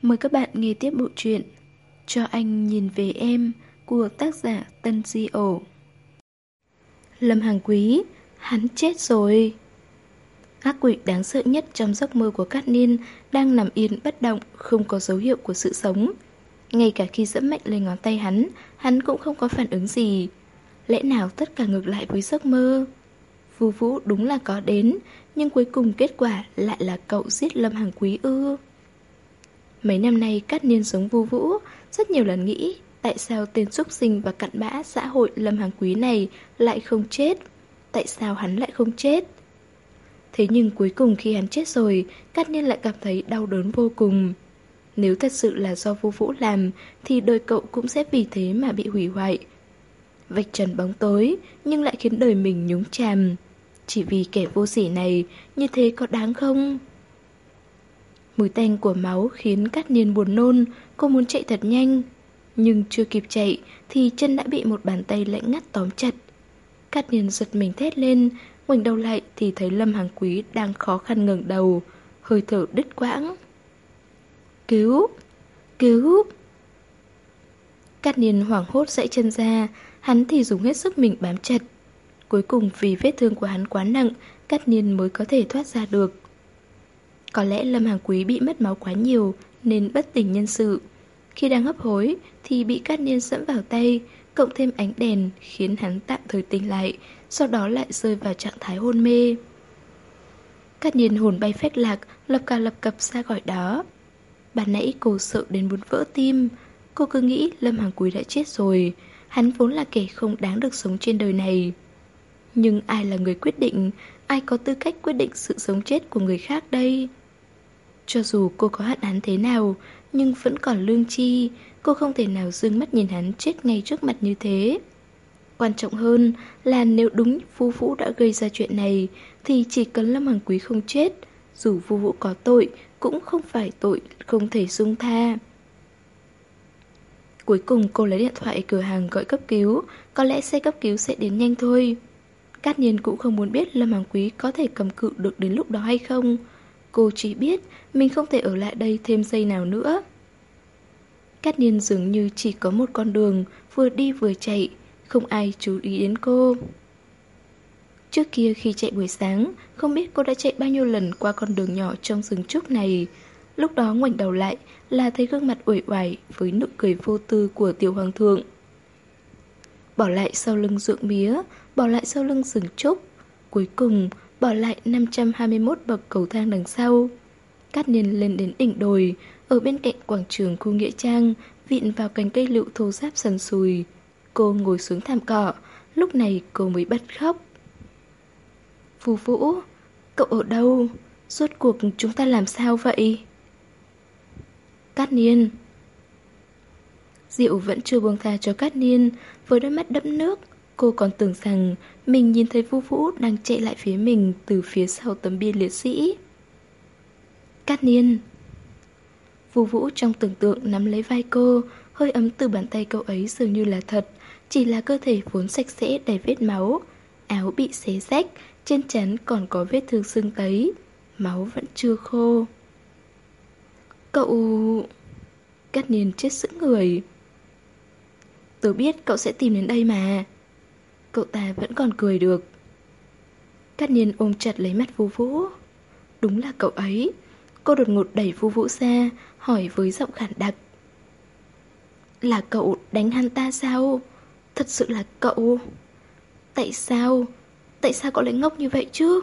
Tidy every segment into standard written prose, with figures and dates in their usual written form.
Mời các bạn nghe tiếp bộ truyện Cho anh nhìn về em của tác giả Tân Di Ổ. Lâm Hàng Quý, hắn chết rồi. Ác quỷ đáng sợ nhất trong giấc mơ của Cát Niên đang nằm yên bất động, không có dấu hiệu của sự sống. Ngay cả khi dẫm mạnh lên ngón tay hắn cũng không có phản ứng gì. Lẽ nào tất cả ngược lại với giấc mơ? Vu Vũ đúng là có đến, nhưng cuối cùng kết quả lại là cậu giết Lâm Hàng Quý ư? Mấy năm nay Cát Niên sống Vu Vũ, rất nhiều lần nghĩ tại sao tên súc sinh và cặn bã xã hội Lâm Hàng Quý này lại không chết? Tại sao hắn lại không chết? Thế nhưng cuối cùng khi hắn chết rồi, Cát Niên lại cảm thấy đau đớn vô cùng. Nếu thật sự là do Vu Vũ làm, thì đời cậu cũng sẽ vì thế mà bị hủy hoại. Vạch trần bóng tối, nhưng lại khiến đời mình nhúng chàm. Chỉ vì kẻ vô sỉ này, như thế có đáng không? Mùi tanh của máu khiến Cát Niên buồn nôn, cô muốn chạy thật nhanh. Nhưng chưa kịp chạy thì chân đã bị một bàn tay lạnh ngắt tóm chặt. Cát Niên giật mình thét lên, ngoảnh đầu lại thì thấy Lâm Hàng Quý đang khó khăn ngẩng đầu, hơi thở đứt quãng. Cứu! Cứu! Cát Niên hoảng hốt giãy chân ra, hắn thì dùng hết sức mình bám chặt. Cuối cùng vì vết thương của hắn quá nặng, Cát Niên mới có thể thoát ra được. Có lẽ Lâm Hàng Quý bị mất máu quá nhiều nên bất tỉnh nhân sự. Khi đang hấp hối thì bị Cát Niên dẫm vào tay, cộng thêm ánh đèn khiến hắn tạm thời tỉnh lại, sau đó lại rơi vào trạng thái hôn mê. Cát Niên hồn bay phách lạc, lập cà lập cập ra khỏi đó. Ban nãy cô sợ đến muốn vỡ tim. Cô cứ nghĩ Lâm Hàng Quý đã chết rồi, hắn vốn là kẻ không đáng được sống trên đời này. Nhưng ai là người quyết định, ai có tư cách quyết định sự sống chết của người khác đây? Cho dù cô có hận hắn thế nào, nhưng vẫn còn lương tri, cô không thể nào dương mắt nhìn hắn chết ngay trước mặt như thế. Quan trọng hơn là nếu đúng Vu Vũ đã gây ra chuyện này, thì chỉ cần Lâm Hàng Quý không chết, dù Vu Vũ có tội, cũng không phải tội không thể dung tha. Cuối cùng cô lấy điện thoại cửa hàng gọi cấp cứu, có lẽ xe cấp cứu sẽ đến nhanh thôi. Cát Niên cũng không muốn biết Lâm Hàng Quý có thể cầm cự được đến lúc đó hay không. Cô chỉ biết mình không thể ở lại đây thêm giây nào nữa. Cát Niên dường như chỉ có một con đường, vừa đi vừa chạy, không ai chú ý đến cô. Trước kia khi chạy buổi sáng, không biết cô đã chạy bao nhiêu lần qua con đường nhỏ trong rừng trúc này. Lúc đó ngoảnh đầu lại là thấy gương mặt uể oải với nụ cười vô tư của tiểu hoàng thượng. Bỏ lại sau lưng ruộng mía, bỏ lại sau lưng rừng trúc, cuối cùng bỏ lại 521 bậc cầu thang đằng sau. Cát Niên lên đến đỉnh đồi, ở bên cạnh quảng trường khu nghĩa trang, vịn vào cành cây lựu thô ráp sần sùi. Cô ngồi xuống thảm cỏ, lúc này cô mới bật khóc. Vu Vũ, cậu ở đâu? Rốt cuộc chúng ta làm sao vậy? Cát Niên. Diệu vẫn chưa buông tha cho Cát Niên, với đôi mắt đẫm nước. Cô còn tưởng rằng mình nhìn thấy Vu Vũ đang chạy lại phía mình từ phía sau tấm bia liệt sĩ. Cát Niên. Vu Vũ trong tưởng tượng nắm lấy vai cô, hơi ấm từ bàn tay cậu ấy dường như là thật, chỉ là cơ thể vốn sạch sẽ đầy vết máu. Áo bị xé rách, trên trán còn có vết thương sưng tấy, máu vẫn chưa khô. Cậu... Cát Niên chết sững người. Tớ biết cậu sẽ tìm đến đây mà. Cậu ta vẫn còn cười được. Cát Niên ôm chặt lấy mắt Vu Vũ. Đúng là cậu ấy. Cô đột ngột đẩy Vu Vũ ra, hỏi với giọng khản đặc. Là cậu đánh hắn ta sao? Thật sự là cậu? Tại sao? Tại sao cậu lại ngốc như vậy chứ?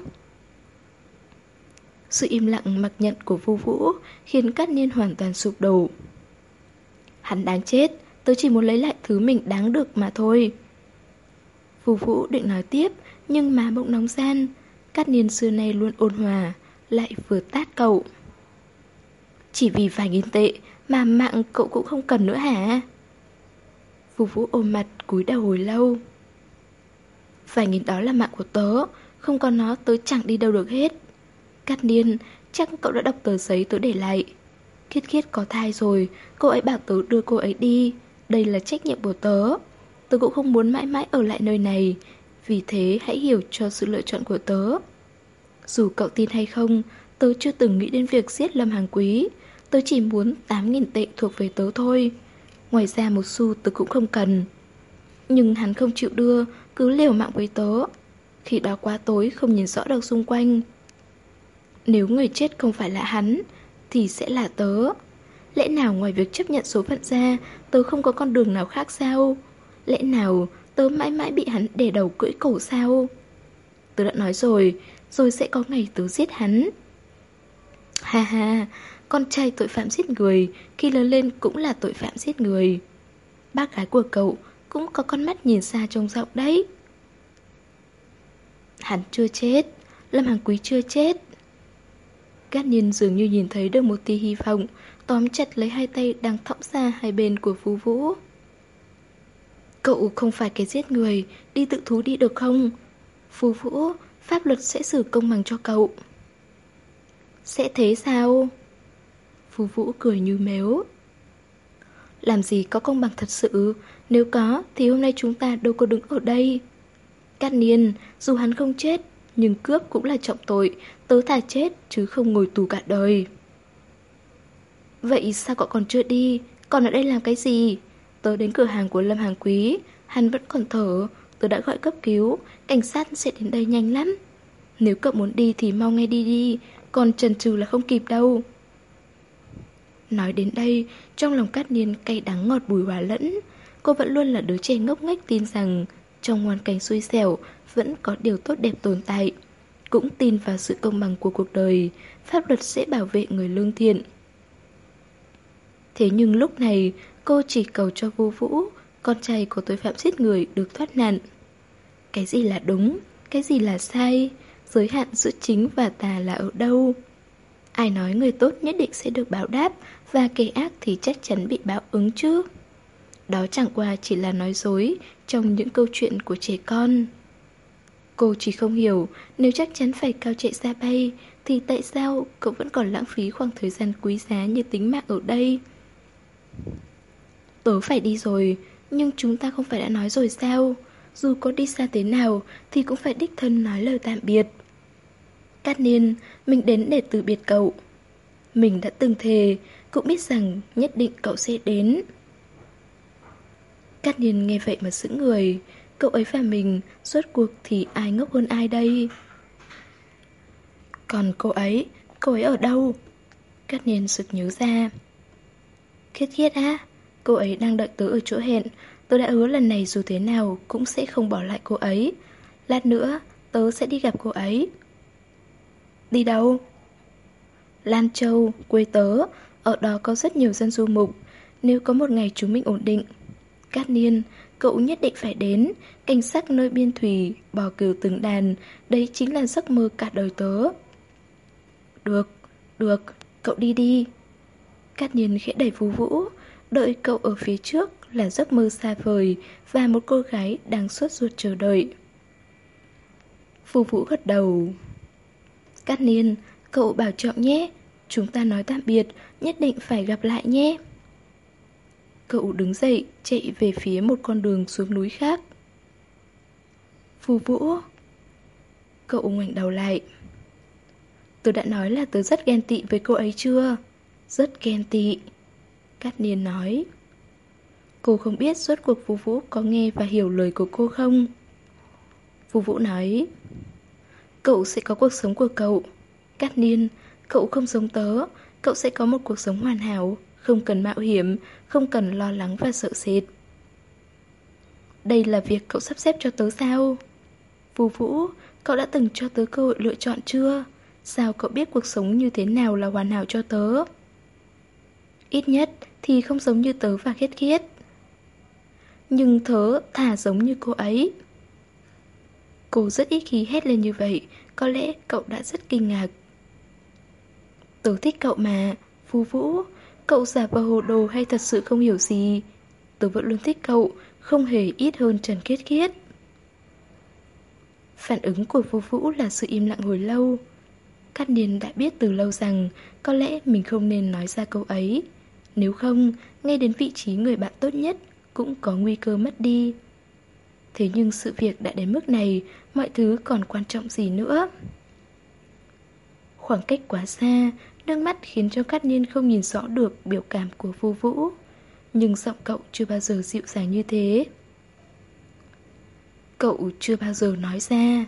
Sự im lặng mặc nhận của Vu Vũ khiến Cát Niên hoàn toàn sụp đổ. Hắn đáng chết, tớ chỉ muốn lấy lại thứ mình đáng được mà thôi. Vu Vũ định nói tiếp, nhưng má bỗng nóng gian. Cát Niên xưa nay luôn ôn hòa, lại vừa tát cậu. Chỉ vì vài nghìn tệ mà mạng cậu cũng không cần nữa hả? Vu Vũ ôm mặt cúi đầu hồi lâu. Vài nghìn đó là mạng của tớ, không có nó tớ chẳng đi đâu được hết. Cát Niên, chắc cậu đã đọc tờ giấy tớ để lại. Khiết Khiết có thai rồi, cô ấy bảo tớ đưa cô ấy đi. Đây là trách nhiệm của tớ. Tớ cũng không muốn mãi mãi ở lại nơi này, vì thế hãy hiểu cho sự lựa chọn của tớ. Dù cậu tin hay không, tớ chưa từng nghĩ đến việc giết Lâm Hàng Quý. Tớ chỉ muốn 8.000 tệ thuộc về tớ thôi. Ngoài ra một xu tớ cũng không cần. Nhưng hắn không chịu đưa, cứ liều mạng với tớ. Khi đó quá tối không nhìn rõ được xung quanh. Nếu người chết không phải là hắn thì sẽ là tớ. Lẽ nào ngoài việc chấp nhận số phận ra, tớ không có con đường nào khác sao? Lẽ nào tớ mãi mãi bị hắn đè đầu cưỡi cổ sao? Tớ đã nói rồi, rồi sẽ có ngày tớ giết hắn. Ha ha, con trai tội phạm giết người khi lớn lên cũng là tội phạm giết người. Bác gái của cậu cũng có con mắt nhìn xa trông rộng đấy. Hắn chưa chết, Lâm Hàng Quý chưa chết. Cát Nhiên dường như nhìn thấy được một tia hy vọng, tóm chặt lấy hai tay đang thõng ra hai bên của Phú Vũ. Cậu không phải kẻ giết người, đi tự thú đi được không? Phú Vũ, pháp luật sẽ xử công bằng cho cậu. Sẽ thế sao? Phú Vũ cười như mếu. Làm gì có công bằng thật sự, nếu có thì hôm nay chúng ta đâu có đứng ở đây. Cát Niên, dù hắn không chết, nhưng cướp cũng là trọng tội, tớ thà chết chứ không ngồi tù cả đời. Vậy sao cậu còn chưa đi, còn ở đây làm cái gì? Tớ đến cửa hàng của Lâm Hàng Quý, hắn vẫn còn thở, tớ đã gọi cấp cứu, cảnh sát sẽ đến đây nhanh lắm. Nếu cậu muốn đi thì mau ngay đi đi, còn chần chừ là không kịp đâu. Nói đến đây, trong lòng Cát Niên cay đắng ngọt bùi hòa lẫn. Cô vẫn luôn là đứa trẻ ngốc nghếch tin rằng trong hoàn cảnh xui xẻo vẫn có điều tốt đẹp tồn tại. Cũng tin vào sự công bằng của cuộc đời, pháp luật sẽ bảo vệ người lương thiện. Thế nhưng lúc này, cô chỉ cầu cho Vô Vũ, con trai của tội phạm giết người, được thoát nạn. Cái gì là đúng, cái gì là sai, giới hạn giữa chính và tà là ở đâu? Ai nói người tốt nhất định sẽ được báo đáp và kẻ ác thì chắc chắn bị báo ứng chứ? Đó chẳng qua chỉ là nói dối trong những câu chuyện của trẻ con. Cô chỉ không hiểu, nếu chắc chắn phải cao chạy xa bay thì tại sao cậu vẫn còn lãng phí khoảng thời gian quý giá như tính mạng ở đây? Tớ phải đi rồi, nhưng chúng ta không phải đã nói rồi sao? Dù có đi xa thế nào thì cũng phải đích thân nói lời tạm biệt. Cát Niên, mình đến để từ biệt cậu. Mình đã từng thề, cũng biết rằng nhất định cậu sẽ đến. Cát Niên nghe vậy mà sững người. Cậu ấy và mình, rốt cuộc thì ai ngốc hơn ai đây? Còn cô ấy ở đâu? Cát Niên sực nhớ ra. Khiết Khiết á, cô ấy đang đợi tớ ở chỗ hẹn. Tớ đã hứa lần này dù thế nào cũng sẽ không bỏ lại cô ấy. Lát nữa, tớ sẽ đi gặp cô ấy. Đi đâu? Lan Châu, quê tớ, ở đó có rất nhiều dân du mục. Nếu có một ngày chúng mình ổn định, Cát Niên, cậu nhất định phải đến. Cảnh sắc nơi biên thủy, bò cừu từng đàn, đấy chính là giấc mơ cả đời tớ. Được, cậu đi đi. Cát Niên khẽ đẩy Phú Vũ, đợi cậu ở phía trước là giấc mơ xa vời và một cô gái đang sốt ruột chờ đợi. Phú Vũ gật đầu. Cát Niên, cậu bảo trọng nhé. Chúng ta nói tạm biệt, nhất định phải gặp lại nhé. Cậu đứng dậy, chạy về phía một con đường xuống núi khác. Phú Vũ. Cậu ngoảnh đầu lại. Tớ đã nói là tớ rất ghen tị với cô ấy chưa? Rất ghen tị. Cát Niên nói. Cô không biết rốt cuộc Phú Vũ có nghe và hiểu lời của cô không? Phú Vũ nói. Cậu sẽ có cuộc sống của cậu. Cát Niên, cậu không giống tớ. Cậu sẽ có một cuộc sống hoàn hảo, không cần mạo hiểm, không cần lo lắng và sợ sệt. Đây là việc cậu sắp xếp cho tớ sao? Phú Vũ, cậu đã từng cho tớ cơ hội lựa chọn chưa? Sao cậu biết cuộc sống như thế nào là hoàn hảo cho tớ? Ít nhất thì không giống như tớ và Khiết Khiết. Nhưng tớ thà giống như cô ấy. Cô rất ít khi hét lên như vậy, có lẽ cậu đã rất kinh ngạc. Tớ thích cậu mà, Phú Vũ. Cậu giả vờ hồ đồ hay thật sự không hiểu gì? Tớ vẫn luôn thích cậu, không hề ít hơn Trần Khiết Khiết. Phản ứng của Phú Vũ là sự im lặng hồi lâu. Cát Niên đã biết từ lâu rằng có lẽ mình không nên nói ra câu ấy. Nếu không, ngay đến vị trí người bạn tốt nhất cũng có nguy cơ mất đi. Thế nhưng sự việc đã đến mức này, mọi thứ còn quan trọng gì nữa? Khoảng cách quá xa, Nước mắt khiến cho Cát Niên không nhìn rõ được biểu cảm của Vu Vũ. Nhưng giọng cậu chưa bao giờ dịu dàng như thế. Cậu chưa bao giờ nói ra.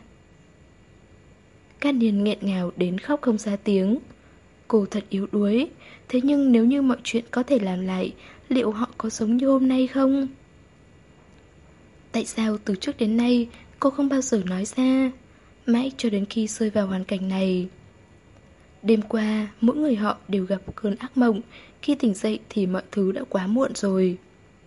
Cát Niên nghẹn ngào đến khóc không ra tiếng. Cô thật yếu đuối. Thế nhưng nếu như mọi chuyện có thể làm lại, liệu họ có giống như hôm nay không? Tại sao từ trước đến nay cô không bao giờ nói ra, mãi cho đến khi rơi vào hoàn cảnh này? Đêm qua, mỗi người họ đều gặp cơn ác mộng. Khi tỉnh dậy thì mọi thứ đã quá muộn rồi.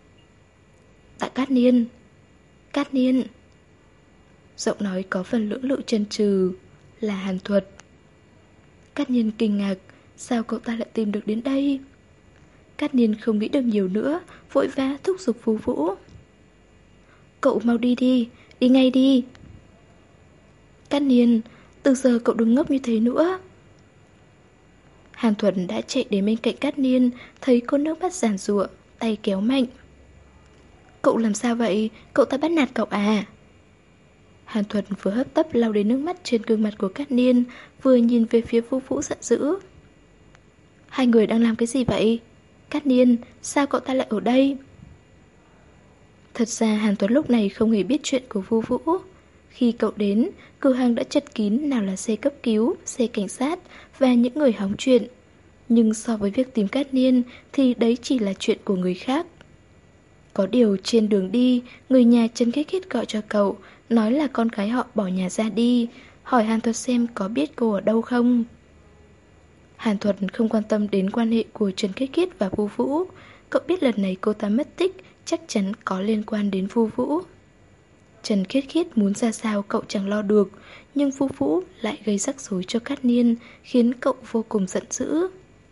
Tạ Cát Niên, Cát Niên. Giọng nói có phần lưỡng lự chần chừ. Là Hàn Thuật. Cát Niên kinh ngạc. Sao cậu ta lại tìm được đến đây? Cát Niên không nghĩ được nhiều nữa, vội vã thúc giục Vu Vũ. Cậu mau đi đi, đi ngay đi. Cát Niên, từ giờ cậu đừng ngốc như thế nữa. Hàn Thuật đã chạy đến bên cạnh Cát Niên, thấy cô nước mắt giàn giụa, tay kéo mạnh. Cậu làm sao vậy? Cậu ta bắt nạt cậu à? Hàn Thuật vừa hấp tấp lau đến nước mắt trên gương mặt của Cát Niên, vừa nhìn về phía Vu Vũ giận dữ. Hai người đang làm cái gì vậy? Cát Niên, sao cậu ta lại ở đây? Thật ra Hàn Thuật lúc này không hề biết chuyện của Vu Vũ. Khi cậu đến, cửa hàng đã chật kín, nào là xe cấp cứu, xe cảnh sát và những người hóng chuyện. Nhưng so với việc tìm Cát Niên thì đấy chỉ là chuyện của người khác. Có điều trên đường đi, người nhà Trần Khiết Khiết gọi cho cậu, nói là con gái họ bỏ nhà ra đi, hỏi Hàn Thuật xem có biết cô ở đâu không. Hàn Thuật không quan tâm đến quan hệ của Trần Khiết Khiết và Vu Vũ. Cậu biết lần này cô ta mất tích chắc chắn có liên quan đến Vu Vũ. Trần Khiết Khiết muốn ra sao cậu chẳng lo được, nhưng Vu Vũ lại gây rắc rối cho Cát Niên, khiến cậu vô cùng giận dữ.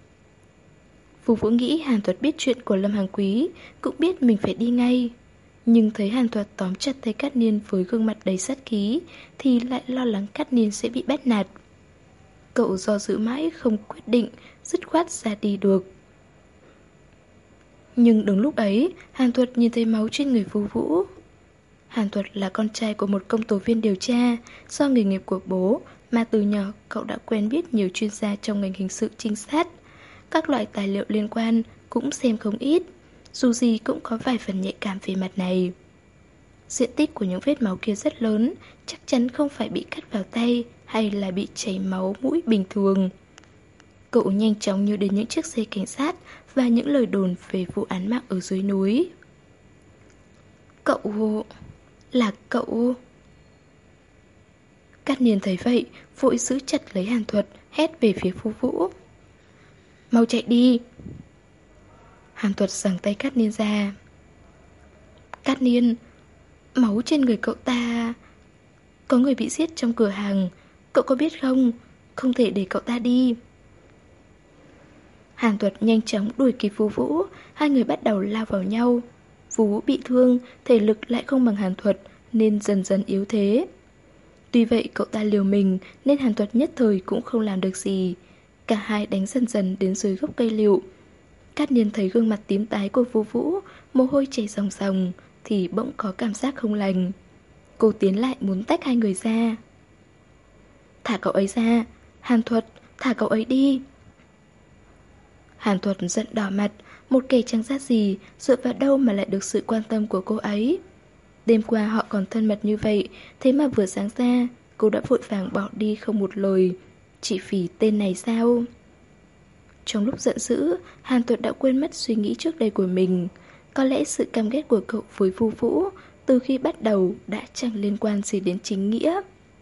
Vu Vũ nghĩ Hàn Thuật biết chuyện của Lâm Hàng Quý, cũng biết mình phải đi ngay. Nhưng thấy Hàn Thuật tóm chặt tay Cát Niên với gương mặt đầy sát khí, thì lại lo lắng Cát Niên sẽ bị bắt nạt. Cậu do dự mãi không quyết định, dứt khoát ra đi được. Nhưng đúng lúc ấy, Hàn Thuật nhìn thấy máu trên người Vu Vũ. Hàn Thuật là con trai của một công tố viên điều tra. Do nghề nghiệp của bố mà từ nhỏ cậu đã quen biết nhiều chuyên gia trong ngành hình sự trinh sát. Các loại tài liệu liên quan cũng xem không ít, dù gì cũng có vài phần nhạy cảm về mặt này. Diện tích của những vết máu kia rất lớn, chắc chắn không phải bị cắt vào tay hay là bị chảy máu mũi bình thường. Cậu nhanh chóng nhớ đến những chiếc xe cảnh sát và những lời đồn về vụ án mạng ở dưới núi. Cậu... là cậu... Cát Niên thấy vậy, vội giữ chặt lấy Hàn Thuật, hét về phía Vu Vũ. Mau chạy đi! Hàn Thuật giằng tay Cát Niên ra. Cát Niên, máu trên người cậu ta... Có người bị giết trong cửa hàng, cậu có biết không? Không thể để cậu ta đi. Hàn Thuật nhanh chóng đuổi kịp Vu Vũ, hai người bắt đầu lao vào nhau. Vu Vũ bị thương, thể lực lại không bằng Hàn Thuật nên dần dần yếu thế. Tuy vậy cậu ta liều mình nên Hàn Thuật nhất thời cũng không làm được gì. Cả hai đánh dần dần đến dưới gốc cây lựu. Cát Niên thấy gương mặt tím tái của Vu Vũ, mồ hôi chảy ròng ròng, thì bỗng có cảm giác không lành. Cô tiến lại muốn tách hai người ra. Thả cậu ấy ra, Hàn Thuật, thả cậu ấy đi. Hàn Thuật giận đỏ mặt, một kẻ chẳng ra gì, dựa vào đâu mà lại được sự quan tâm của cô ấy. Đêm qua họ còn thân mật như vậy, thế mà vừa sáng ra, cô đã vội vàng bỏ đi không một lời. Chỉ vì tên này sao? Trong lúc giận dữ, Hàn Thuật đã quên mất suy nghĩ trước đây của mình. Có lẽ sự căm ghét của cậu với Vu Vũ từ khi bắt đầu đã chẳng liên quan gì đến chính nghĩa.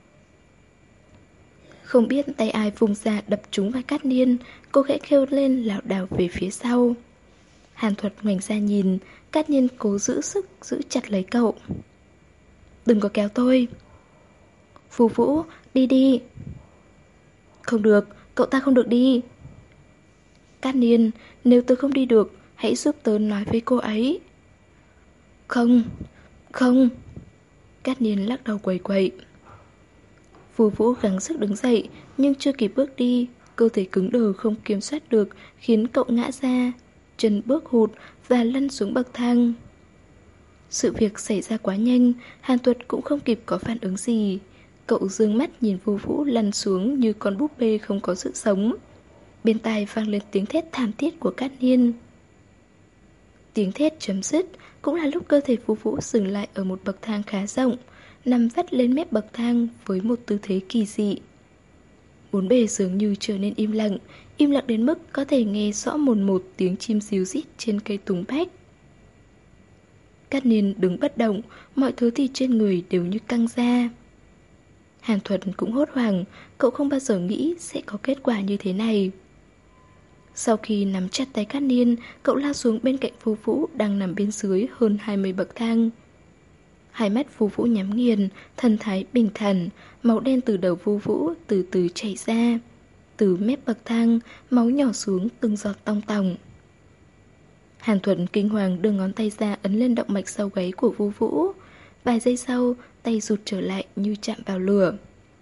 Không biết tay ai vùng ra đập trúng vai Cát Niên, cô khẽ kêu lên lảo đảo về phía sau. Hàn Thuật ngoảnh ra nhìn, Cát Niên cố giữ sức giữ chặt lấy cậu. Đừng có kéo tôi. Vu Vũ, đi đi. Không được, cậu ta không được đi. Cát Niên, nếu tớ không đi được, hãy giúp tớ nói với cô ấy. Không, không. Cát Niên lắc đầu quẩy quậy. Vu Vũ gắng sức đứng dậy, nhưng chưa kịp bước đi, cơ thể cứng đờ không kiểm soát được, khiến cậu ngã ra, chân bước hụt và lăn xuống bậc thang. Sự việc xảy ra quá nhanh, Hàn Thuật cũng không kịp có phản ứng gì. Cậu dương mắt nhìn Vu Vũ lăn xuống như con búp bê không có sự sống. Bên tai vang lên tiếng thét thảm thiết của Cát Niên. Tiếng thét chấm dứt, cũng là lúc cơ thể Vũ Vũ dừng lại ở một bậc thang khá rộng, nằm vắt lên mép bậc thang với một tư thế kỳ dị. Bốn bề dường như trở nên im lặng đến mức có thể nghe rõ mồn một tiếng chim ríu rít trên cây tùng bách. Cát Niên đứng bất động, mọi thứ thì trên người đều như căng ra. Hàn Thuật cũng hốt hoảng, cậu không bao giờ nghĩ sẽ có kết quả như thế này. Sau khi nắm chặt tay Cát Niên, cậu lao xuống bên cạnh Vũ Vũ đang nằm bên dưới hơn 20 bậc thang. Hai mắt Vũ Vũ nhắm nghiền, thần thái bình thản, máu đen từ đầu Vũ Vũ từ từ chảy ra. Từ mép bậc thang, máu nhỏ xuống từng giọt tong tòng. Hàn Thuận kinh hoàng đưa ngón tay ra ấn lên động mạch sau gáy của Vũ Vũ. Vài giây sau, tay rụt trở lại như chạm vào lửa.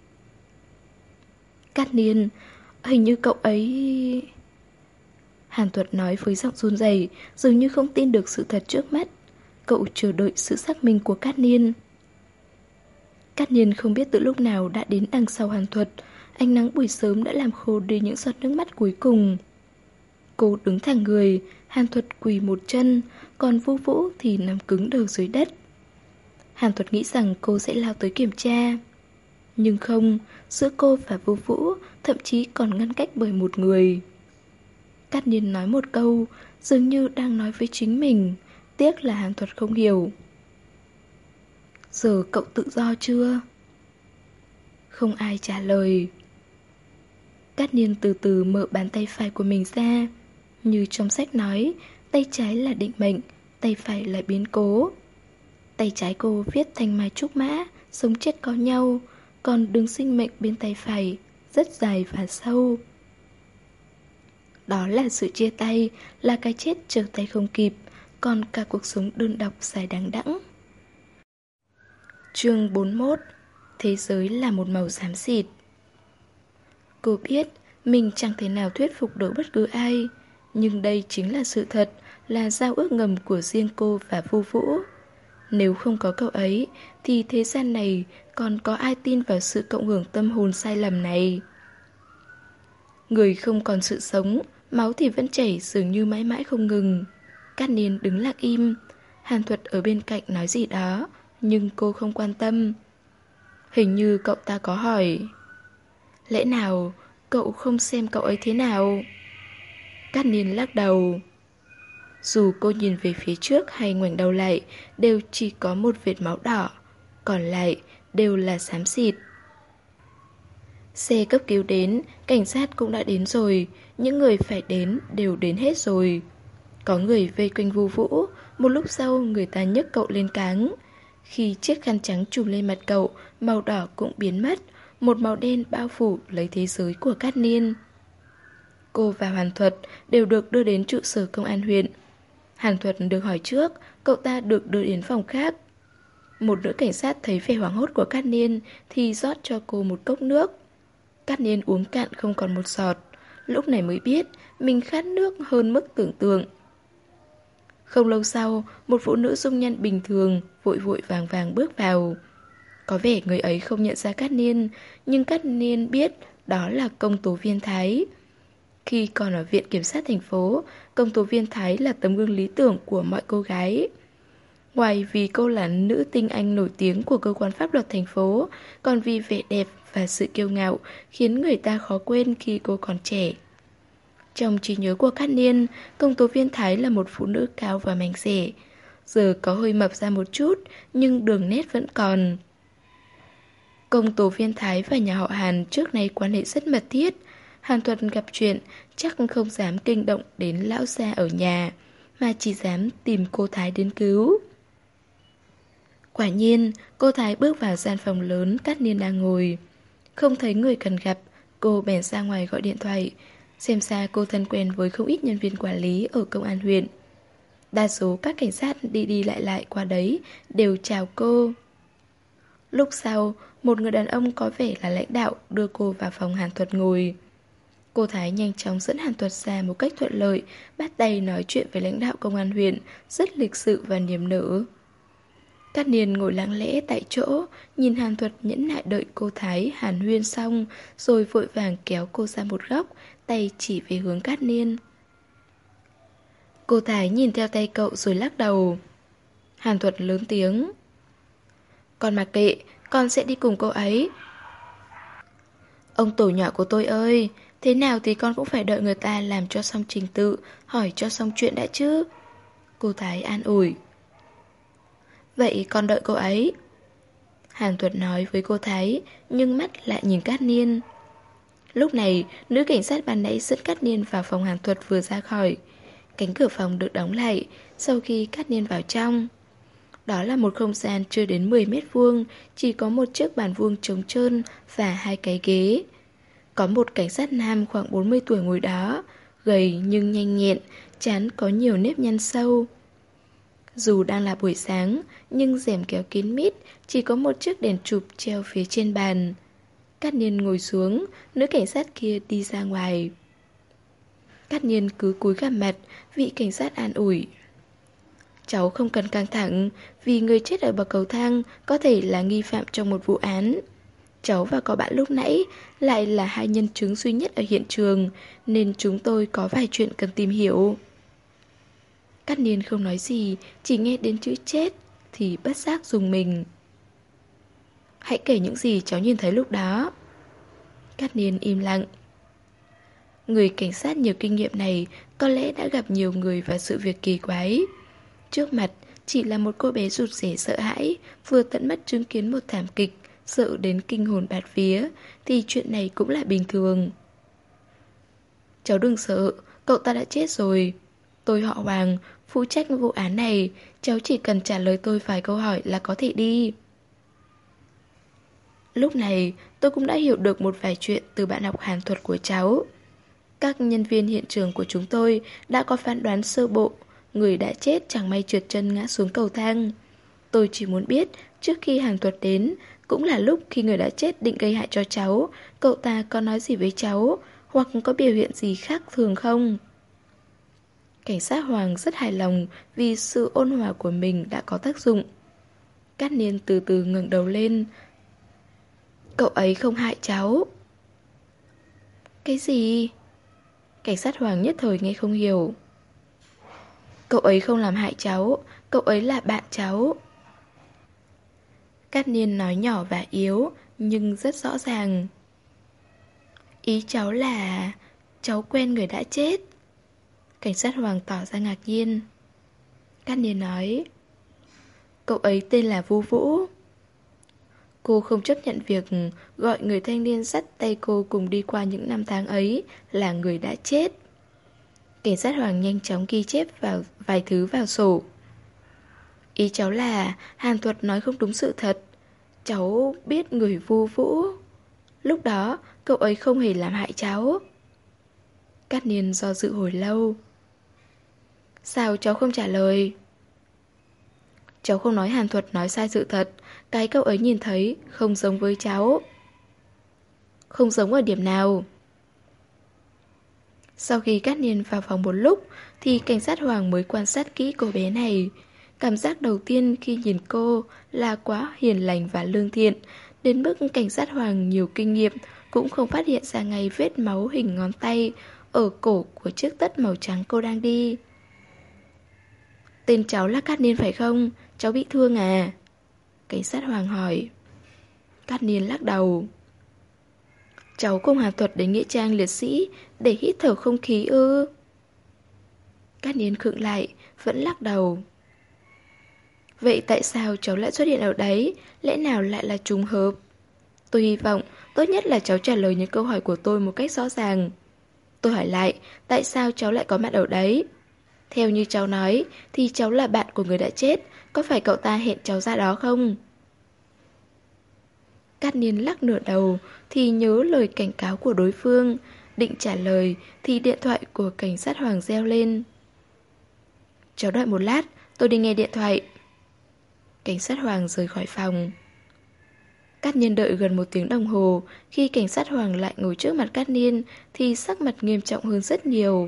Cát Niên, hình như cậu ấy... Hàn Thuật nói với giọng run rẩy, dường như không tin được sự thật trước mắt. Cậu chờ đợi sự xác minh của Cát Niên. Cát Niên không biết từ lúc nào đã đến đằng sau Hàn Thuật. Ánh nắng buổi sớm đã làm khô đi những giọt nước mắt cuối cùng. Cô đứng thẳng người, Hàn Thuật quỳ một chân, còn Vũ Vũ thì nằm cứng đờ dưới đất. Hàn Thuật nghĩ rằng cô sẽ lao tới kiểm tra. Nhưng không, giữa cô và Vũ Vũ thậm chí còn ngăn cách bởi một người. Cát Niên nói một câu, dường như đang nói với chính mình, tiếc là Hàn Thuật không hiểu. Giờ cậu tự do chưa? Không ai trả lời. Cát Niên từ từ mở bàn tay phải của mình ra. Như trong sách nói, tay trái là định mệnh, tay phải là biến cố. Tay trái cô viết thành mai trúc mã, sống chết có nhau, còn đường sinh mệnh bên tay phải rất dài và sâu. Đó là sự chia tay, là cái chết trở tay không kịp, còn cả cuộc sống đơn độc dài đằng đẵng. Chương 41. Thế giới là một màu xám xịt. Cô biết mình chẳng thể nào thuyết phục được bất cứ ai, nhưng đây chính là sự thật, là giao ước ngầm của riêng cô và Vũ Vũ. Nếu không có cậu ấy, thì thế gian này còn có ai tin vào sự cộng hưởng tâm hồn sai lầm này? Người không còn sự sống, máu thì vẫn chảy dường như mãi mãi không ngừng. Cát Niên đứng lặng im. Hàn Thuật ở bên cạnh nói gì đó, nhưng cô không quan tâm. Hình như cậu ta có hỏi, lẽ nào cậu không xem cậu ấy thế nào? Cát Niên lắc đầu. Dù cô nhìn về phía trước hay ngoảnh đầu lại, đều chỉ có một vệt máu đỏ, còn lại đều là xám xịt. Xe cấp cứu đến, cảnh sát cũng đã đến rồi, những người phải đến đều đến hết rồi. Có người vây quanh Vũ Vũ, một lúc sau người ta nhấc cậu lên cáng. Khi chiếc khăn trắng trùm lên mặt cậu, màu đỏ cũng biến mất, một màu đen bao phủ lấy thế giới của Cát Niên. Cô và Hàn Thuật đều được đưa đến trụ sở công an huyện. Hàn Thuật được hỏi trước, cậu ta được đưa đến phòng khác. Một nữ cảnh sát thấy vẻ hoảng hốt của Cát Niên thì rót cho cô một cốc nước. Cát Niên uống cạn không còn một giọt, lúc này mới biết mình khát nước hơn mức tưởng tượng. Không lâu sau, một phụ nữ dung nhan bình thường vội vội vàng vàng bước vào. Có vẻ người ấy không nhận ra Cát Niên, nhưng Cát Niên biết đó là công tố viên Thái. Khi còn ở viện kiểm sát thành phố, công tố viên Thái là tấm gương lý tưởng của mọi cô gái. Ngoài vì cô là nữ tinh anh nổi tiếng của cơ quan pháp luật thành phố, còn vì vẻ đẹp và sự kiêu ngạo khiến người ta khó quên khi cô còn trẻ. Trong trí nhớ của Cát Niên, công tố viên Thái là một phụ nữ cao và mảnh khảnh. Giờ có hơi mập ra một chút, nhưng đường nét vẫn còn. Công tố viên Thái và nhà họ Hàn trước nay quan hệ rất mật thiết. Hàn Thuật gặp chuyện chắc không dám kinh động đến lão gia ở nhà, mà chỉ dám tìm cô Thái đến cứu. Quả nhiên, cô Thái bước vào gian phòng lớn Cát Niên đang ngồi. Không thấy người cần gặp, cô bèn ra ngoài gọi điện thoại. Xem ra cô thân quen với không ít nhân viên quản lý ở công an huyện. Đa số các cảnh sát đi đi lại lại qua đấy đều chào cô. Lúc sau, một người đàn ông có vẻ là lãnh đạo đưa cô vào phòng Hàn Thuật ngồi. Cô Thái nhanh chóng dẫn Hàn Thuật ra một cách thuận lợi, bắt tay nói chuyện với lãnh đạo công an huyện, rất lịch sự và niềm nở. Cát Niên ngồi lặng lẽ tại chỗ, nhìn Hàn Thuật nhẫn nại đợi cô Thái hàn huyên xong, rồi vội vàng kéo cô ra một góc, tay chỉ về hướng Cát Niên. Cô Thái nhìn theo tay cậu rồi lắc đầu. Hàn Thuật lớn tiếng. Con mặc kệ, con sẽ đi cùng cô ấy. Ông tổ nhỏ của tôi ơi, thế nào thì con cũng phải đợi người ta làm cho xong trình tự, hỏi cho xong chuyện đã chứ. Cô Thái an ủi. Vậy con đợi cô ấy. Hàn Thuật nói với cô Thái, nhưng mắt lại nhìn Cát Niên. Lúc này, nữ cảnh sát ban nãy dẫn Cát Niên vào phòng Hàn Thuật vừa ra khỏi. Cánh cửa phòng được đóng lại sau khi Cát Niên vào trong. Đó là một không gian chưa đến 10 mét vuông, chỉ có một chiếc bàn vuông trống trơn và 2 cái ghế. Có một cảnh sát nam khoảng 40 tuổi ngồi đó, gầy nhưng nhanh nhẹn, trán có nhiều nếp nhăn sâu. Dù đang là buổi sáng, nhưng rèm kéo kín mít, chỉ có một chiếc đèn chụp treo phía trên bàn. Cát Niên ngồi xuống, nữ cảnh sát kia đi ra ngoài. Cát Niên cứ cúi gằm mặt, vị cảnh sát an ủi. Cháu không cần căng thẳng, vì người chết ở bậc cầu thang có thể là nghi phạm trong một vụ án. Cháu và cậu bạn lúc nãy lại là hai nhân chứng duy nhất ở hiện trường, nên chúng tôi có vài chuyện cần tìm hiểu. Cát Niên không nói gì, chỉ nghe đến chữ chết thì bất giác rùng mình. Hãy kể những gì cháu nhìn thấy lúc đó. Cát Niên im lặng. Người cảnh sát nhiều kinh nghiệm này có lẽ đã gặp nhiều người và sự việc kỳ quái. Trước mặt chỉ là một cô bé rụt rè sợ hãi, vừa tận mắt chứng kiến một thảm kịch, sợ đến kinh hồn bạt vía, thì chuyện này cũng là bình thường. Cháu đừng sợ, cậu ta đã chết rồi. Tôi họ Hoàng, phụ trách vụ án này, cháu chỉ cần trả lời tôi vài câu hỏi là có thể đi. Lúc này, tôi cũng đã hiểu được một vài chuyện từ bạn học Hàn Thuật của cháu. Các nhân viên hiện trường của chúng tôi đã có phán đoán sơ bộ, người đã chết chẳng may trượt chân ngã xuống cầu thang. Tôi chỉ muốn biết, trước khi Hàn Thuật đến, cũng là lúc khi người đã chết định gây hại cho cháu, cậu ta có nói gì với cháu, hoặc có biểu hiện gì khác thường không? Cảnh sát Hoàng rất hài lòng vì sự ôn hòa của mình đã có tác dụng. Cát Niên từ từ ngẩng đầu lên. Cậu ấy không hại cháu. Cái gì? Cảnh sát Hoàng nhất thời nghe không hiểu. Cậu ấy không làm hại cháu, cậu ấy là bạn cháu. Cát Niên nói nhỏ và yếu, nhưng rất rõ ràng. Ý cháu là cháu quen người đã chết. Cảnh sát Hoàng tỏ ra ngạc nhiên. Cát Niên nói, cậu ấy tên là Vu Vũ. Cô không chấp nhận việc gọi người thanh niên dắt tay cô cùng đi qua những năm tháng ấy là người đã chết. Cảnh sát Hoàng nhanh chóng ghi chép vào vài thứ vào sổ. Ý cháu là Hàn Thuật nói không đúng sự thật. Cháu biết người Vu Vũ. Lúc đó cậu ấy không hề làm hại cháu. Cát Niên do dự hồi lâu. Sao cháu không trả lời? Cháu không nói Hàn Thuật nói sai sự thật. Cái cậu ấy nhìn thấy không giống với cháu. Không giống ở điểm nào? Sau khi Cát Niên vào phòng một lúc thì cảnh sát Hoàng mới quan sát kỹ cô bé này. Cảm giác đầu tiên khi nhìn cô là quá hiền lành và lương thiện, đến mức cảnh sát Hoàng nhiều kinh nghiệm cũng không phát hiện ra ngay vết máu hình ngón tay ở cổ của chiếc tất màu trắng cô đang đi. Tên cháu là Cát Niên phải không? Cháu bị thương à? Cảnh sát Hoàng hỏi. Cát Niên lắc đầu. Cháu cùng Hàn Thuật đến nghĩa trang liệt sĩ để hít thở không khí ư? Cát Niên khựng lại, vẫn lắc đầu. Vậy tại sao cháu lại xuất hiện ở đấy? Lẽ nào lại là trùng hợp? Tôi hy vọng tốt nhất là cháu trả lời những câu hỏi của tôi một cách rõ ràng. Tôi hỏi lại, tại sao cháu lại có mặt ở đấy? Theo như cháu nói, thì cháu là bạn của người đã chết. Có phải cậu ta hẹn cháu ra đó không? Cát Niên lắc nửa đầu thì nhớ lời cảnh cáo của đối phương. Định trả lời thì điện thoại của cảnh sát Hoàng reo lên. Cháu đợi một lát, tôi đi nghe điện thoại. Cảnh sát Hoàng rời khỏi phòng. Cát Niên đợi gần 1 tiếng đồng hồ. Khi cảnh sát Hoàng lại ngồi trước mặt Cát Niên thì sắc mặt nghiêm trọng hơn rất nhiều.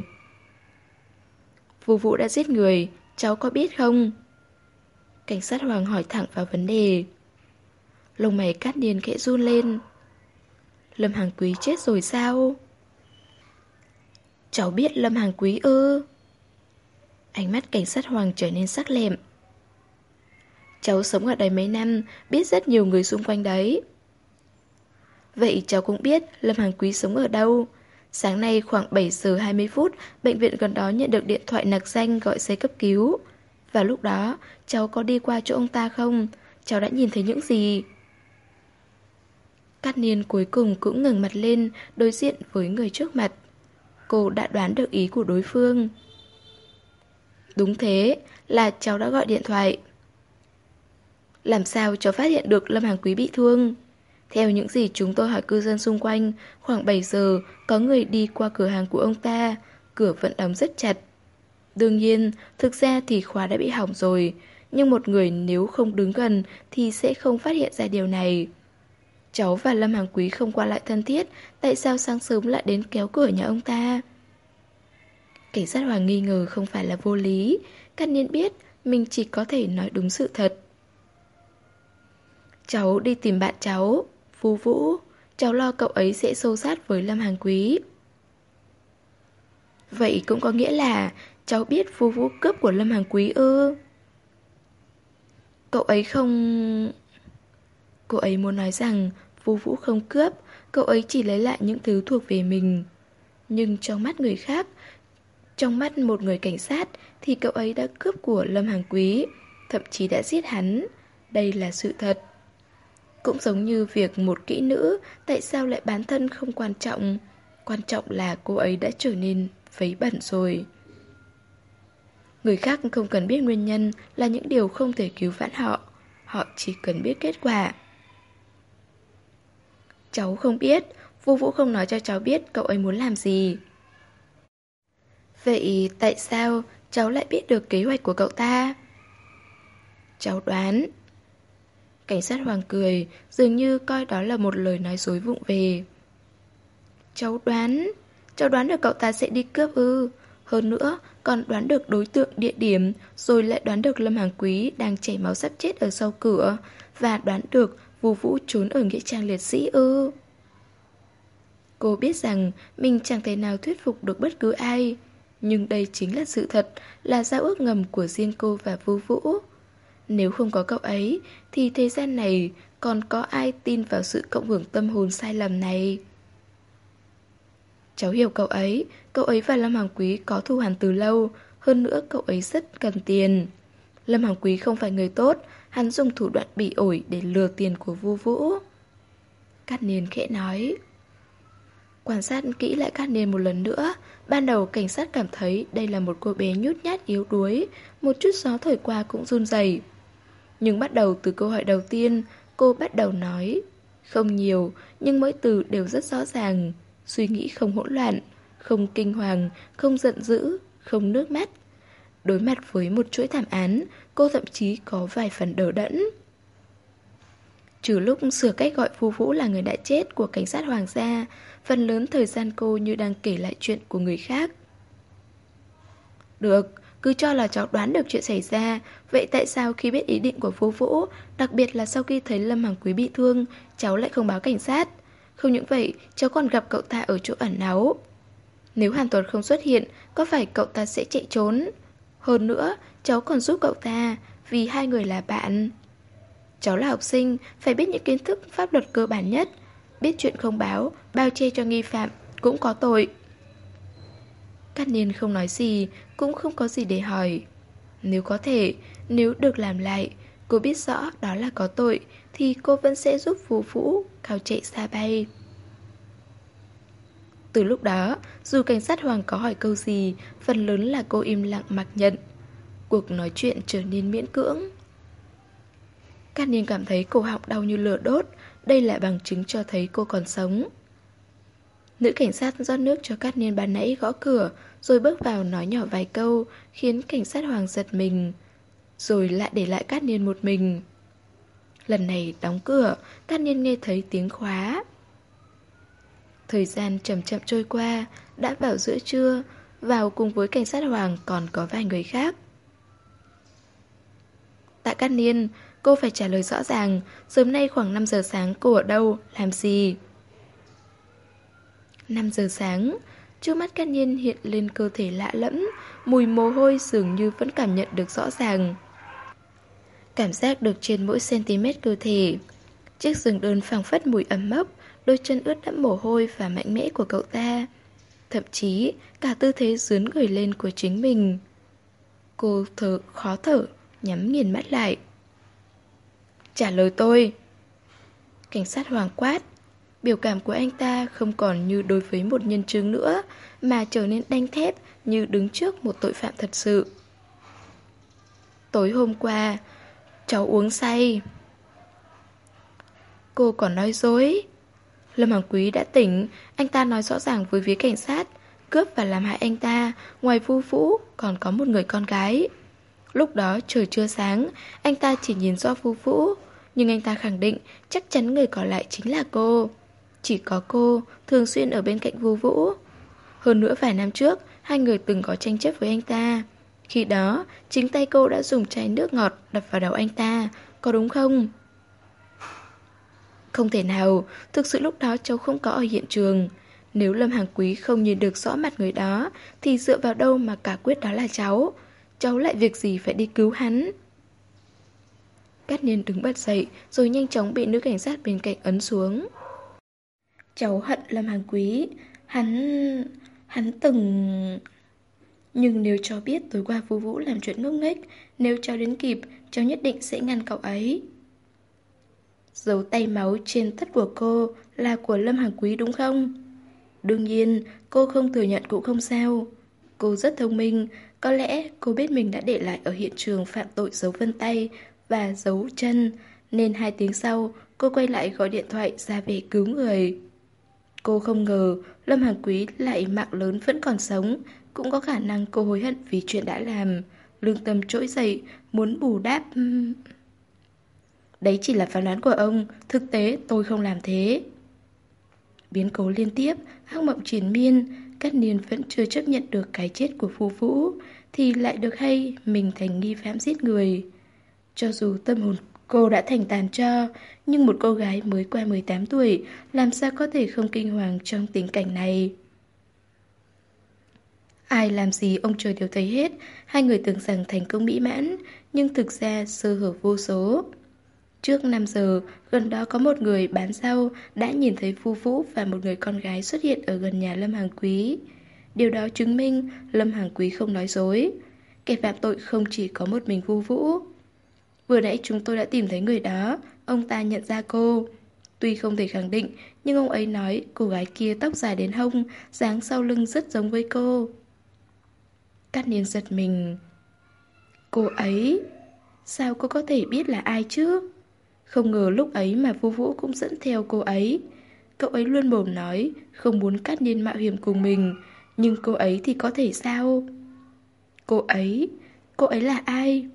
Vu Vũ đã giết người, cháu có biết không? Cảnh sát Hoàng hỏi thẳng vào vấn đề. Lông mày Cát Niên khẽ run lên. Lâm Hằng Quý chết rồi sao? Cháu biết Lâm Hàng Quý ư? Ánh mắt cảnh sát Hoàng trở nên sắc lẹm. Cháu sống ở đây mấy năm, biết rất nhiều người xung quanh đấy. Vậy cháu cũng biết Lâm Hàng Quý sống ở đâu. Sáng nay khoảng 7 giờ 20 phút, bệnh viện gần đó nhận được điện thoại nặc danh gọi xe cấp cứu. Vào lúc đó, cháu có đi qua chỗ ông ta không? Cháu đã nhìn thấy những gì? Cát Niên cuối cùng cũng ngẩng mặt lên, đối diện với người trước mặt. Cô đã đoán được ý của đối phương. Đúng thế, là cháu đã gọi điện thoại. Làm sao cháu phát hiện được Lâm Hàng Quý bị thương? Theo những gì chúng tôi hỏi cư dân xung quanh, khoảng 7 giờ có người đi qua cửa hàng của ông ta, cửa vẫn đóng rất chặt. Đương nhiên, thực ra thì khóa đã bị hỏng rồi, nhưng một người nếu không đứng gần thì sẽ không phát hiện ra điều này. Cháu và Lâm Hàng Quý không qua lại thân thiết, tại sao sáng sớm lại đến kéo cửa nhà ông ta? Cảnh sát Hoàng nghi ngờ không phải là vô lý, Cát Niên biết mình chỉ có thể nói đúng sự thật. Cháu đi tìm bạn cháu, Vu Vũ, cháu lo cậu ấy sẽ xô xát với Lâm Hàng Quý. Vậy cũng có nghĩa là cháu biết Vu Vũ cướp của Lâm Hàng Quý ư? Cậu ấy không... Cô ấy muốn nói rằng Vu Vũ không cướp, cậu ấy chỉ lấy lại những thứ thuộc về mình. Nhưng trong mắt người khác, trong mắt một người cảnh sát thì cậu ấy đã cướp của Lâm Hàng Quý, thậm chí đã giết hắn. Đây là sự thật. Cũng giống như việc một kỹ nữ tại sao lại bán thân không quan trọng. Quan trọng là cô ấy đã trở nên vấy bẩn rồi. Người khác không cần biết nguyên nhân là những điều không thể cứu vãn họ. Họ chỉ cần biết kết quả. Cháu không biết, Vu Vũ không nói cho cháu biết cậu ấy muốn làm gì. Vậy tại sao cháu lại biết được kế hoạch của cậu ta? Cháu đoán. Cảnh sát Hoàng cười, dường như coi đó là một lời nói dối vụng về. Cháu đoán được cậu ta sẽ đi cướp ư? Hơn nữa, còn đoán được đối tượng, địa điểm, rồi lại đoán được Lâm Hàng Quý đang chảy máu sắp chết ở sau cửa, và đoán được Vu Vũ trốn ở nghĩa trang liệt sĩ ư? Cô biết rằng mình chẳng thể nào thuyết phục được bất cứ ai, nhưng đây chính là sự thật, là giao ước ngầm của riêng cô và Vu Vũ. Nếu không có cậu ấy, thì thế gian này còn có ai tin vào sự cộng hưởng tâm hồn sai lầm này? Cháu hiểu cậu ấy và Lâm Hàng Quý có thù hằn từ lâu, hơn nữa cậu ấy rất cần tiền. Lâm Hàng Quý không phải người tốt, hắn dùng thủ đoạn bỉ ổi để lừa tiền của Vu Vũ. Cát Niên khẽ nói. Quan sát kỹ lại Cát Niên một lần nữa, ban đầu cảnh sát cảm thấy đây là một cô bé nhút nhát yếu đuối, một chút gió thổi qua cũng run rẩy. Nhưng bắt đầu từ câu hỏi đầu tiên, cô bắt đầu nói. Không nhiều, nhưng mỗi từ đều rất rõ ràng. Suy nghĩ không hỗn loạn, không kinh hoàng, không giận dữ, không nước mắt. Đối mặt với một chuỗi thảm án, cô thậm chí có vài phần đờ đẫn. Trừ lúc sửa cách gọi Vu Vũ là người đã chết của cảnh sát Hoàng gia, phần lớn thời gian cô như đang kể lại chuyện của người khác. Được, cứ cho là cháu đoán được chuyện xảy ra. Vậy tại sao khi biết ý định của Vu Vũ, đặc biệt là sau khi thấy Lâm Hàng Quý bị thương, cháu lại không báo cảnh sát? Không những vậy, cháu còn gặp cậu ta ở chỗ ẩn náu. Nếu Hàn Tuấn không xuất hiện, có phải cậu ta sẽ chạy trốn? Hơn nữa, cháu còn giúp cậu ta, vì hai người là bạn. Cháu là học sinh, phải biết những kiến thức pháp luật cơ bản nhất. Biết chuyện không báo, bao che cho nghi phạm, cũng có tội. Cát Niên không nói gì, cũng không có gì để hỏi. Nếu có thể, nếu được làm lại, cô biết rõ đó là có tội, thì cô vẫn sẽ giúp Vu Vũ cao chạy xa bay. Từ lúc đó, dù cảnh sát Hoàng có hỏi câu gì, phần lớn là cô im lặng mặc nhận. Cuộc nói chuyện trở nên miễn cưỡng. Cát Niên cảm thấy cổ họng đau như lửa đốt, đây là bằng chứng cho thấy cô còn sống. Nữ cảnh sát rót nước cho Cát Niên ban nãy gõ cửa, rồi bước vào nói nhỏ vài câu, khiến cảnh sát Hoàng giật mình. Rồi lại để lại Cát Niên một mình. Lần này đóng cửa, Cát Niên nghe thấy tiếng khóa. Thời gian chậm chậm trôi qua, đã vào giữa trưa, vào cùng với cảnh sát Hoàng còn có vài người khác. Tạ Cát Niên, cô phải trả lời rõ ràng, sớm nay khoảng 5 giờ sáng cô ở đâu, làm gì? 5 giờ sáng, Trước mắt Cát Nhiên hiện lên cơ thể lạ lẫm, mùi mồ hôi dường như vẫn cảm nhận được rõ ràng. Cảm giác được trên mỗi cm cơ thể. Chiếc giường đơn phảng phất mùi ẩm mốc, đôi chân ướt đẫm mồ hôi và mạnh mẽ của cậu ta. Thậm chí cả tư thế dướn người lên của chính mình. Cô khó thở, nhắm nghiền mắt lại. Trả lời tôi. Cảnh sát Hoàng quát. Biểu cảm của anh ta không còn như đối với một nhân chứng nữa, mà trở nên đanh thép như đứng trước một tội phạm thật sự. Tối hôm qua, cháu uống say. Cô còn nói dối. Lâm Hoàng Quý đã tỉnh, anh ta nói rõ ràng với phía cảnh sát, cướp và làm hại anh ta, ngoài Vu Vũ còn có một người con gái. Lúc đó trời chưa sáng, anh ta chỉ nhìn rõ Vu Vũ, nhưng anh ta khẳng định chắc chắn người còn lại chính là cô. Chỉ có cô thường xuyên ở bên cạnh Vu Vũ. Hơn nữa vài năm trước, hai người từng có tranh chấp với anh ta. Khi đó, chính tay cô đã dùng chai nước ngọt đập vào đầu anh ta, có đúng không? Không thể nào, thực sự lúc đó cháu không có ở hiện trường. Nếu Lâm Hàng Quý không nhìn được rõ mặt người đó, thì dựa vào đâu mà cả quyết đó là cháu? Cháu lại việc gì phải đi cứu hắn? Cát Nhiên đứng bật dậy, rồi nhanh chóng bị nữ cảnh sát bên cạnh ấn xuống. Cháu hận Lâm Hàng Quý. Hắn từng... Nhưng nếu cháu biết tối qua Vu Vũ làm chuyện ngốc nghếch, nếu cháu đến kịp, cháu nhất định sẽ ngăn cậu ấy. Dấu tay máu trên tất của cô là của Lâm Hàng Quý đúng không? Đương nhiên, cô không thừa nhận cũng không sao. Cô rất thông minh, có lẽ cô biết mình đã để lại ở hiện trường phạm tội dấu vân tay và dấu chân, nên 2 tiếng sau, cô quay lại gọi điện thoại ra về cứu người. Cô không ngờ Lâm Hàng Quý lại mạng lớn vẫn còn sống, cũng có khả năng cô hối hận vì chuyện đã làm. Lương tâm trỗi dậy, muốn bù đắp... Đấy chỉ là phán đoán của ông, thực tế tôi không làm thế. Biến cố liên tiếp, ác mộng triền miên, Cát Niên vẫn chưa chấp nhận được cái chết của Vu Vũ, thì lại được hay mình thành nghi phạm giết người. Cho dù tâm hồn cô đã thành tàn tro, nhưng một cô gái mới qua 18 tuổi làm sao có thể không kinh hoàng trong tình cảnh này. Ai làm gì ông trời đều thấy hết, hai người tưởng rằng thành công mỹ mãn, nhưng thực ra sơ hở vô số. Trước 5 giờ, gần đó có một người bán rau đã nhìn thấy Vu Vũ và một người con gái xuất hiện ở gần nhà Lâm Hàng Quý. Điều đó chứng minh Lâm Hàng Quý không nói dối. Kẻ phạm tội không chỉ có một mình Vu Vũ. Vừa nãy chúng tôi đã tìm thấy người đó, ông ta nhận ra cô. Tuy không thể khẳng định, nhưng ông ấy nói cô gái kia tóc dài đến hông, dáng sau lưng rất giống với cô. Cát Niên giật mình. Cô ấy? Sao cô có thể biết là ai chứ? Không ngờ lúc ấy mà Vu Vũ cũng dẫn theo cô ấy. Cậu ấy luôn mồm nói không muốn Cát Niên mạo hiểm cùng mình, nhưng cô ấy thì có thể sao? Cô ấy là ai?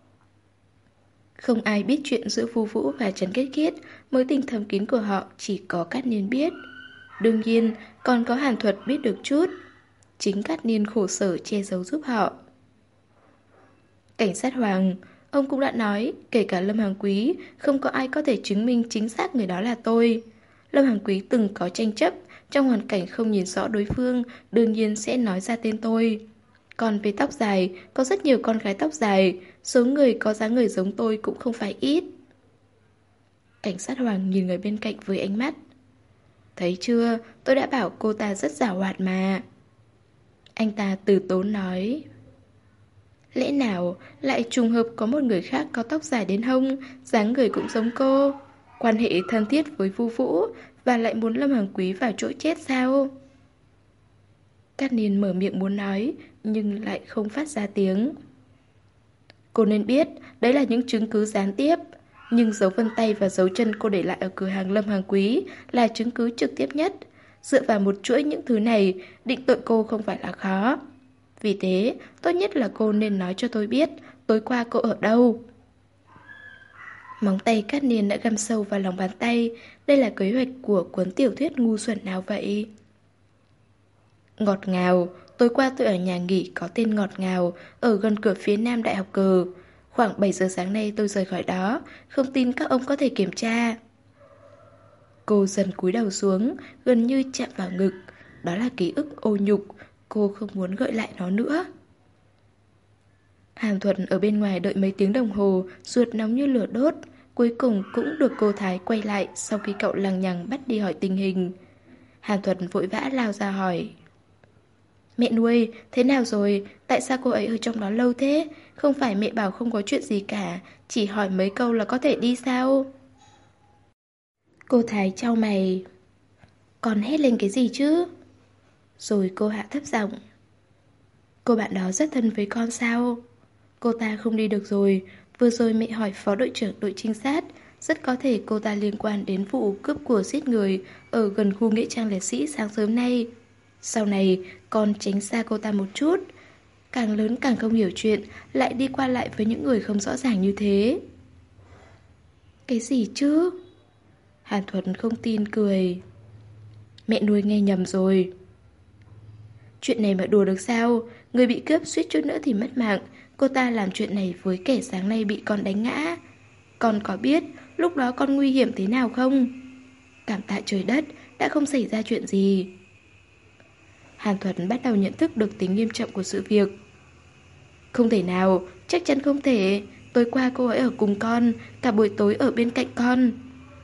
Không ai biết chuyện giữa Vu Vũ và Trần Kết Kiết, mối tình thầm kín của họ chỉ có Cát Niên biết. Đương nhiên, còn có Hàn Thuật biết được chút. Chính Cát Niên khổ sở che giấu giúp họ. Cảnh sát Hoàng, ông cũng đã nói, kể cả Lâm Hàng Quý, không có ai có thể chứng minh chính xác người đó là tôi. Lâm Hàng Quý từng có tranh chấp, trong hoàn cảnh không nhìn rõ đối phương, đương nhiên sẽ nói ra tên tôi. Còn về tóc dài, có rất nhiều con gái tóc dài, số người có dáng người giống tôi cũng không phải ít. Cảnh sát Hoàng nhìn người bên cạnh với ánh mắt. Thấy chưa, tôi đã bảo cô ta rất giảo hoạt mà. Anh ta từ tốn nói. Lẽ nào lại trùng hợp có một người khác có tóc dài đến hông, dáng người cũng giống cô, quan hệ thân thiết với Vu Vũ và lại muốn Lâm Hàng Quý vào chỗ chết sao? Cát Niên mở miệng muốn nói, nhưng lại không phát ra tiếng. Cô nên biết, đấy là những chứng cứ gián tiếp. Nhưng dấu vân tay và dấu chân cô để lại ở cửa hàng Lâm Hàng Quý là chứng cứ trực tiếp nhất. Dựa vào một chuỗi những thứ này, định tội cô không phải là khó. Vì thế, tốt nhất là cô nên nói cho tôi biết tối qua cô ở đâu. Móng tay Cát Niên đã găm sâu vào lòng bàn tay. Đây là kế hoạch của cuốn tiểu thuyết ngu xuẩn nào vậy? Ngọt ngào. Tối qua tôi ở nhà nghỉ có tên Ngọt Ngào, ở gần cửa phía nam Đại học Cờ. Khoảng 7 giờ sáng nay tôi rời khỏi đó. Không tin các ông có thể kiểm tra. Cô dần cúi đầu xuống, gần như chạm vào ngực. Đó là ký ức ô nhục, cô không muốn gợi lại nó nữa. Hàn Thuật ở bên ngoài đợi mấy tiếng đồng hồ, ruột nóng như lửa đốt. Cuối cùng cũng được cô Thái quay lại sau khi cậu lằng nhằng bắt đi hỏi tình hình. Hàn Thuật vội vã lao ra hỏi. Mẹ nuôi, thế nào rồi? Tại sao cô ấy ở trong đó lâu thế? Không phải mẹ bảo không có chuyện gì cả, chỉ hỏi mấy câu là có thể đi sao? Cô Thái chau mày. Con hét lên cái gì chứ? Rồi cô hạ thấp giọng. Cô bạn đó rất thân với con sao? Cô ta không đi được rồi. Vừa rồi mẹ hỏi phó đội trưởng đội trinh sát, rất có thể cô ta liên quan đến vụ cướp của giết người ở gần khu nghĩa trang liệt sĩ sáng sớm nay. Sau này, con tránh xa cô ta một chút. Càng lớn càng không hiểu chuyện, lại đi qua lại với những người không rõ ràng như thế. Cái gì chứ? Hàn Thuật không tin cười. Mẹ nuôi nghe nhầm rồi. Chuyện này mà đùa được sao? Người bị cướp suýt chút nữa thì mất mạng. Cô ta làm chuyện này với kẻ sáng nay bị con đánh ngã. Con có biết lúc đó con nguy hiểm thế nào không? Cảm tạ trời đất, đã không xảy ra chuyện gì. Hàn Thuật bắt đầu nhận thức được tính nghiêm trọng của sự việc. Không thể nào, chắc chắn không thể. Tối qua cô ấy ở cùng con, cả buổi tối ở bên cạnh con.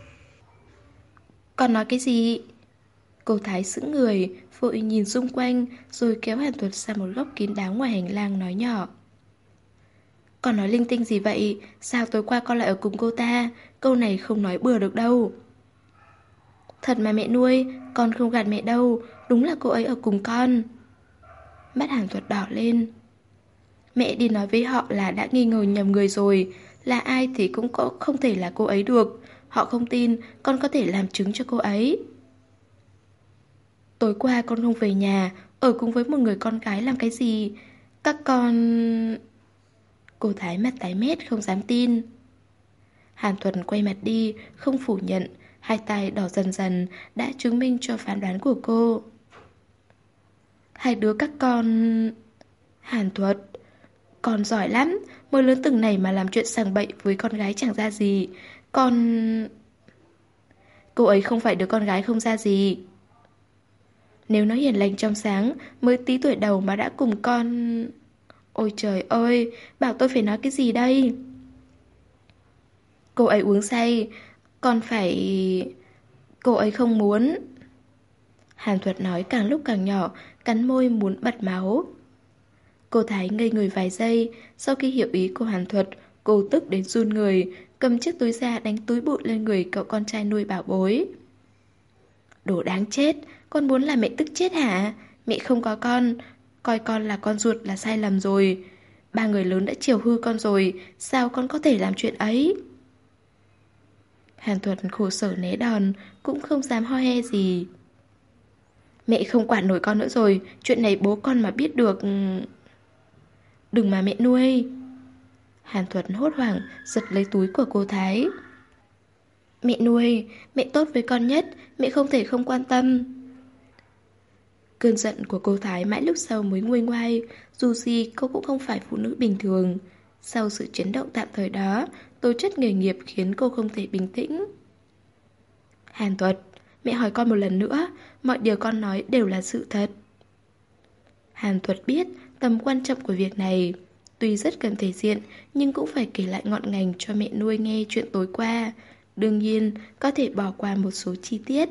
Con nói cái gì? Cô Thái sững người, vội nhìn xung quanh, rồi kéo Hàn Thuật sang một góc kín đáo ngoài hành lang nói nhỏ. Con nói linh tinh gì vậy? Sao tối qua con lại ở cùng cô ta? Câu này không nói bừa được đâu. Thật mà mẹ nuôi, con không gạt mẹ đâu, đúng là cô ấy ở cùng con. Mắt Hàn Thuật đỏ lên. Mẹ đi nói với họ là đã nghi ngờ nhầm người rồi, là ai thì cũng không thể là cô ấy được. Họ không tin, con có thể làm chứng cho cô ấy. Tối qua con không về nhà, ở cùng với một người con gái làm cái gì? Các con... Cô Thái mặt tái mét không dám tin. Hàn Thuần quay mặt đi, không phủ nhận, hai tay đỏ dần dần đã chứng minh cho phán đoán của cô. Hai đứa các con... Hàn Thuật, con giỏi lắm, mới lớn từng này mà làm chuyện sằng bậy với con gái chẳng ra gì. Con... Cô ấy không phải đứa con gái không ra gì. Nếu nó hiền lành trong sáng, mới tí tuổi đầu mà đã cùng con... Ôi trời ơi, bảo tôi phải nói cái gì đây? Cô ấy uống say, con phải... Cô ấy không muốn. Hàn Thuật nói càng lúc càng nhỏ, cắn môi muốn bật máu. Cô Thái ngây người vài giây, sau khi hiểu ý của Hàn Thuật, cô tức đến run người, cầm chiếc túi ra đánh túi bụi lên người cậu con trai nuôi bảo bối. Đồ đáng chết, con muốn làm mẹ tức chết hả? Mẹ không có con, coi con là con ruột là sai lầm rồi. Ba người lớn đã chiều hư con rồi, sao con có thể làm chuyện ấy? Hàn Thuật khổ sở né đòn, cũng không dám ho he gì. Mẹ không quản nổi con nữa rồi, chuyện này bố con mà biết được... Đừng mà mẹ nuôi. Hàn Thuật hốt hoảng, giật lấy túi của cô Thái. Mẹ nuôi, mẹ tốt với con nhất, mẹ không thể không quan tâm. Cơn giận của cô Thái mãi lúc sau mới nguôi ngoai, dù gì cô cũng không phải phụ nữ bình thường. Sau sự chấn động tạm thời đó, tố chất nghề nghiệp khiến cô không thể bình tĩnh. Hàn Thuật, mẹ hỏi con một lần nữa, mọi điều con nói đều là sự thật. Hàn Thuật biết tầm quan trọng của việc này. Tuy rất cần thể diện, nhưng cũng phải kể lại ngọn ngành cho mẹ nuôi nghe chuyện tối qua. Đương nhiên, có thể bỏ qua một số chi tiết.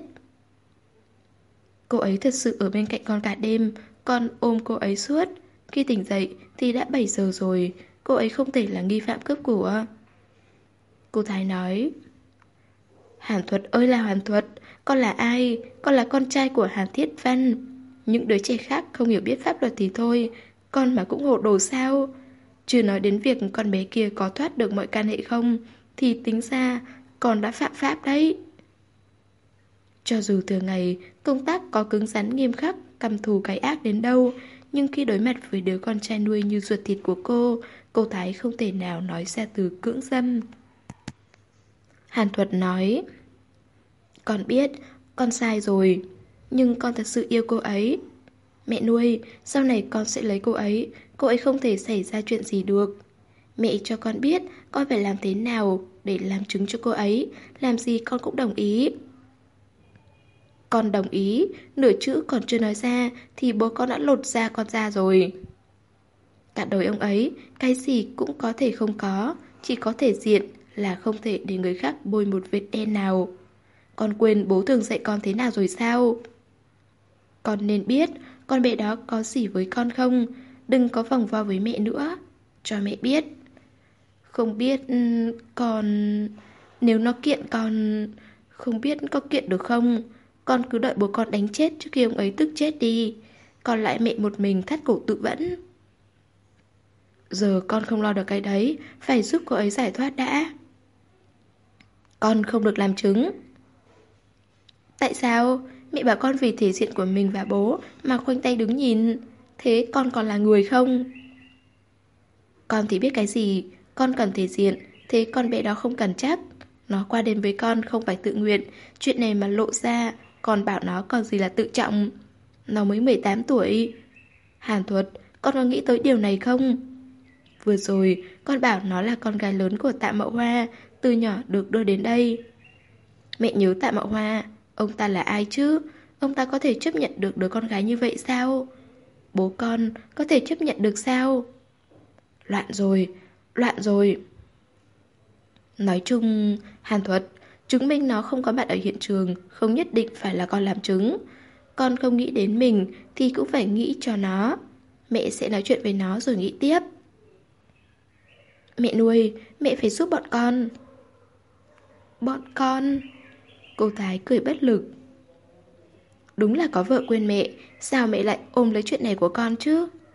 Cô ấy thật sự ở bên cạnh con cả đêm, con ôm cô ấy suốt. Khi tỉnh dậy thì đã 7 giờ rồi, cô ấy không thể là nghi phạm cướp của. Cô Thái nói. Hàn Thuật ơi là Hàn Thuật, con là ai? Con là con trai của Hàn Thiết Văn. Những đứa trẻ khác không hiểu biết pháp luật thì thôi, con mà cũng hồ đồ sao? Chưa nói đến việc con bé kia có thoát được mọi can hệ không, thì tính ra con đã phạm pháp đấy. Cho dù thường ngày công tác có cứng rắn nghiêm khắc, căm thù cái ác đến đâu, nhưng khi đối mặt với đứa con trai nuôi như ruột thịt của cô Thái không thể nào nói ra từ cưỡng dâm. Hàn Thuật nói. Con biết, con sai rồi, nhưng con thật sự yêu cô ấy. Mẹ nuôi, sau này con sẽ lấy cô ấy không thể xảy ra chuyện gì được. Mẹ cho con biết con phải làm thế nào để làm chứng cho cô ấy, làm gì con cũng đồng ý. Con đồng ý, nửa chữ còn chưa nói ra thì bố con đã lột da con ra rồi. Cả đời ông ấy, cái gì cũng có thể không có, chỉ có thể diện là không thể để người khác bôi một vết đen nào. Con quên bố thường dạy con thế nào rồi sao? Con nên biết con bé đó có gì với con không? Đừng có vòng vo với mẹ nữa. Cho mẹ biết. Không biết con... Nếu nó kiện con... Không biết có kiện được không? Con cứ đợi bố con đánh chết trước khi ông ấy tức chết đi. Còn lại mẹ một mình thắt cổ tự vẫn. Giờ con không lo được cái đấy, phải giúp cô ấy giải thoát đã. Con không được làm chứng. Tại sao? Mẹ bảo con vì thể diện của mình và bố mà khoanh tay đứng nhìn. Thế con còn là người không? Con thì biết cái gì. Con cần thể diện, thế con bé đó không cần chắc. Nó qua đêm với con không phải tự nguyện. Chuyện này mà lộ ra, con bảo nó còn gì là tự trọng. Nó mới 18 tuổi. Hàn Thuật, con có nghĩ tới điều này không? Vừa rồi, con bảo nó là con gái lớn của Tạ Mậu Hoa, từ nhỏ được đưa đến đây. Mẹ nhớ Tạ Mậu Hoa, ông ta là ai chứ? Ông ta có thể chấp nhận được đứa con gái như vậy sao? Bố con có thể chấp nhận được sao? Loạn rồi, loạn rồi. Nói chung, Hàn Thuật, chứng minh nó không có mặt ở hiện trường, không nhất định phải là con làm chứng. Con không nghĩ đến mình thì cũng phải nghĩ cho nó. Mẹ sẽ nói chuyện với nó rồi nghĩ tiếp. Mẹ nuôi, mẹ phải giúp bọn con. Bọn con? Cô Thái cười bất lực. Đúng là có vợ quên mẹ, sao mẹ lại ôm lấy chuyện này của con chứ?